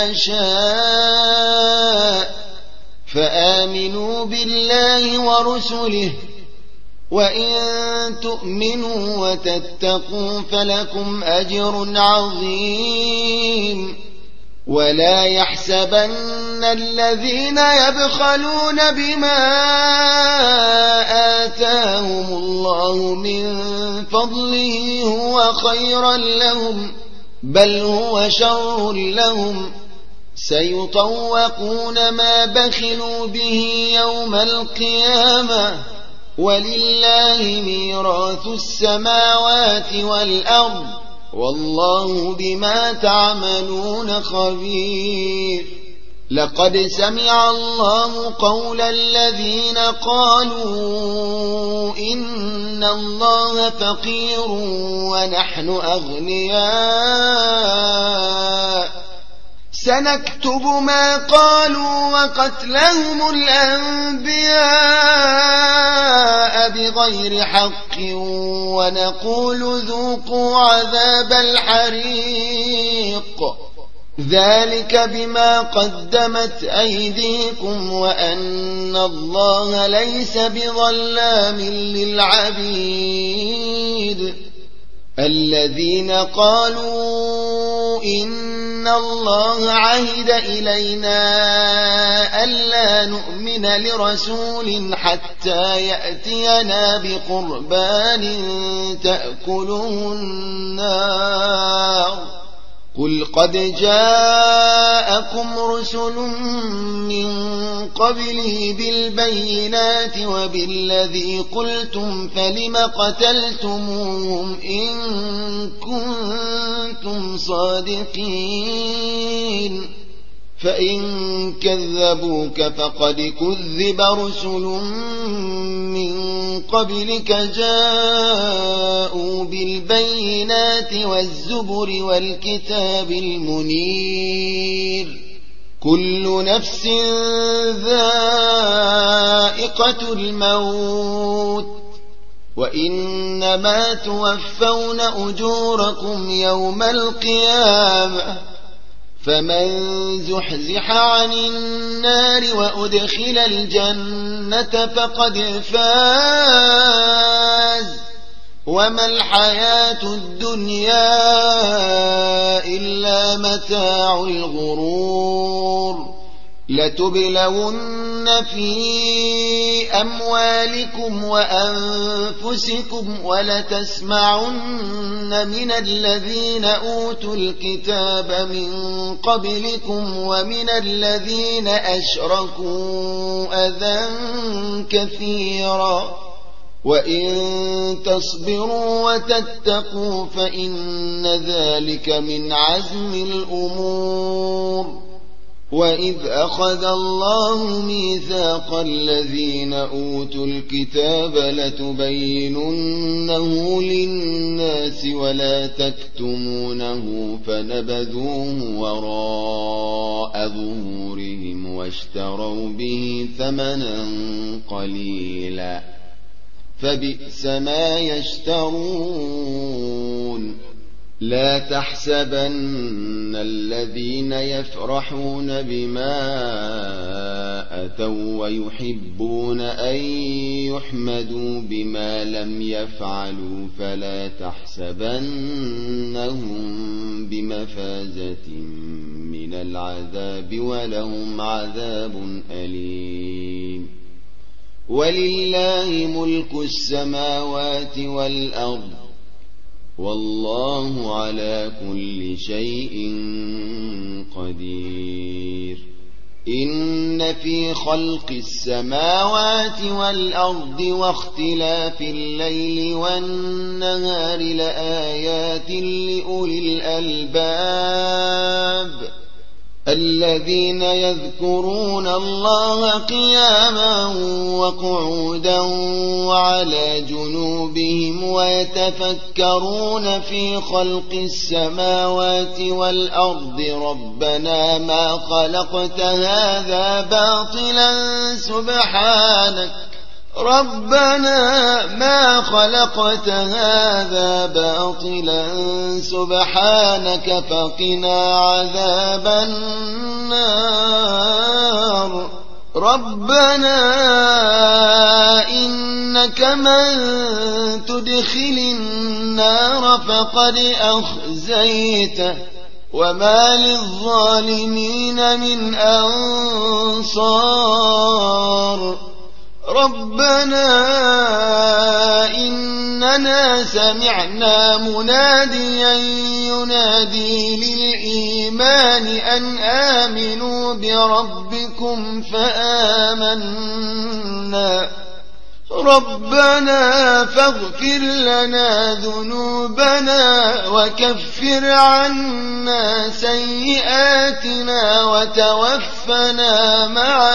يشاء فآمنوا بالله ورسله وإن تؤمنوا وتتقوا فلكم أجر عظيم ولا يحسبن الذين يبخلون بما آتاهم الله من فضله هو خيرا لهم بل هو شر لهم سيطوقون ما بخلوا به يوم القيامة ولله ميراث السماوات والأرض والله بما تعملون خبير لقد سمع الله قول الذين قالوا إن الله فقير ونحن أغنياء سنكتب ما قالوا وقتلهم الأنبياء بغير حق ونقول ذوقوا عذاب الحريق ذلك بما قدمت أيديكم وأن الله ليس بظلام للعبيد الذين قالوا إن الله عهد إلينا ألا نؤمن لرسول حتى يأتينا بقربان تأكله النار قل قد جاءكم رسل من قبله بالبينات وبالذي قلتم فلم قتلتموهم إن كنتم صادقين فإن كذبوك فقد كذب رسل من قبلك جاءوا بالبينات والزبر والكتاب المنير كل نفس ذائقة الموت وإنما توفون أجوركم يوم القيامة فمن زحزح عن النار وأدخل الجنة فقد فاز وما الحياة الدنيا إلا متاع الغرور لتبلون في أموالكم وأنفسكم ولتسمعن من الذين أوتوا الكتاب من قبلكم ومن الذين أشركوا أذى كثيرا وإن تصبروا وتتقوا فإن ذلك من عزم الأمور وإذ أخذ الله ميثاق الذين أوتوا الكتاب لتبيننه للناس ولا تكتمونه فنبذوه وراء ظهورهم واشتروا به ثمنا قليلا فبئس ما يشترون لا تحسبن الذين يفرحون بما أتوا ويحبون أن يحمدوا بما لم يفعلوا فلا تحسبنهم بمفازة من العذاب ولهم عذاب أليم ولله ملك السماوات والأرض والله على كل شيء قدير إن في خلق السماوات والأرض واختلاف الليل والنهار لآيات لأولي الألباب الذين يذكرون الله قياما وقعودا وعلى جنوبهم ويتفكرون في خلق السماوات والأرض ربنا ما خلقت هذا باطلا سبحانك ربنا ما خلقت هذا باطلا سبحانك فقنا عذاب النار ربنا إنك من تدخل النار فقد أخزيته وما للظالمين من أنصار ربنا إننا سمعنا مناديا ينادي للإيمان أن آمنوا بربكم فآمنا ربنا فاغفر لنا ذنوبنا وكفر عنا سيئاتنا وتوفنا مع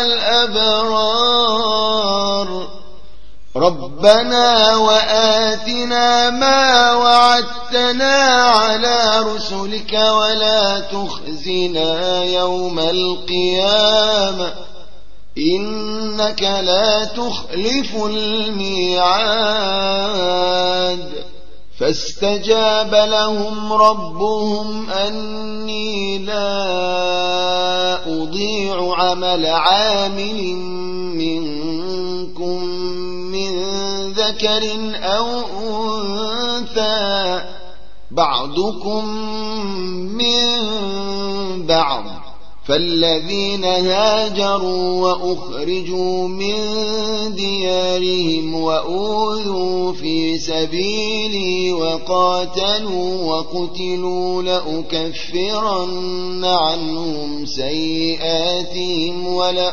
الأبرار ربنا وآتنا ما وعدتنا على رسلك ولا تخزنا يوم القيامة إنك لا تخلف الميعاد فاستجاب لهم ربهم أني لا أضيع عمل عامل منكم من ذكر أو أنثى بعضكم من بعض فالذين هاجروا وأخرجوا من ديارهم وأوذوا في سبيلي وقاتلوا وقتلوا لأكفرن عنهم سيئاتهم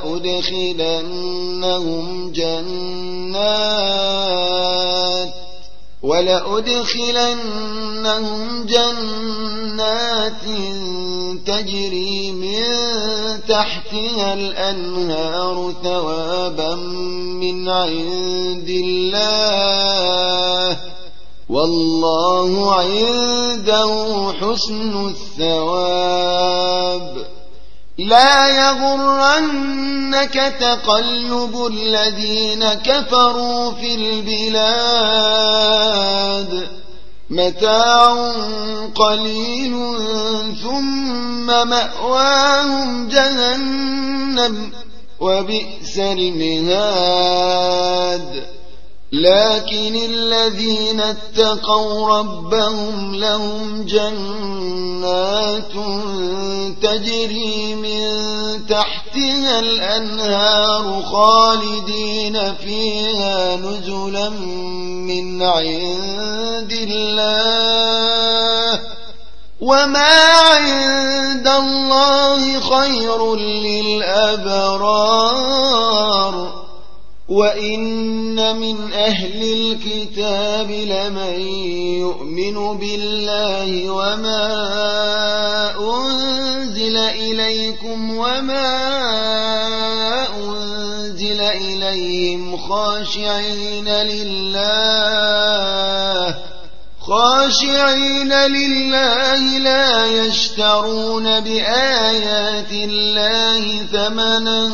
ولأدخلنهم جنات تجري من تحتها الأنهار ثوابا من عند الله والله عنده حسن الثواب. لا يغرنك تقلب الذين كفروا في البلاد متاع قليل ثم مأواهم جهنم وبئس المهاد. لكن الذين اتقوا ربهم لهم جنات تجري من تحتها الأنهار خالدين فيها نزلا من عند الله وما عند الله خير للأبرار. وإن من أهل الكتاب لمن يؤمن بالله وما أنزل إليكم وما أنزل إليهم خاشعين لله لا يشترون بآيات الله ثمنا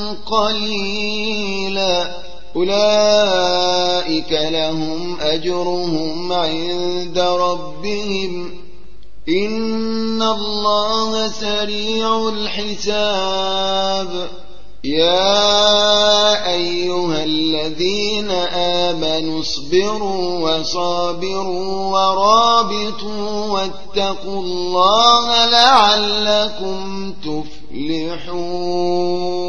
قليلا أولئك لهم أجرهم عند ربهم إن الله سريع الحساب. يا أيها الذين آمنوا اصبروا وصابروا ورابطوا واتقوا الله لعلكم تفلحون.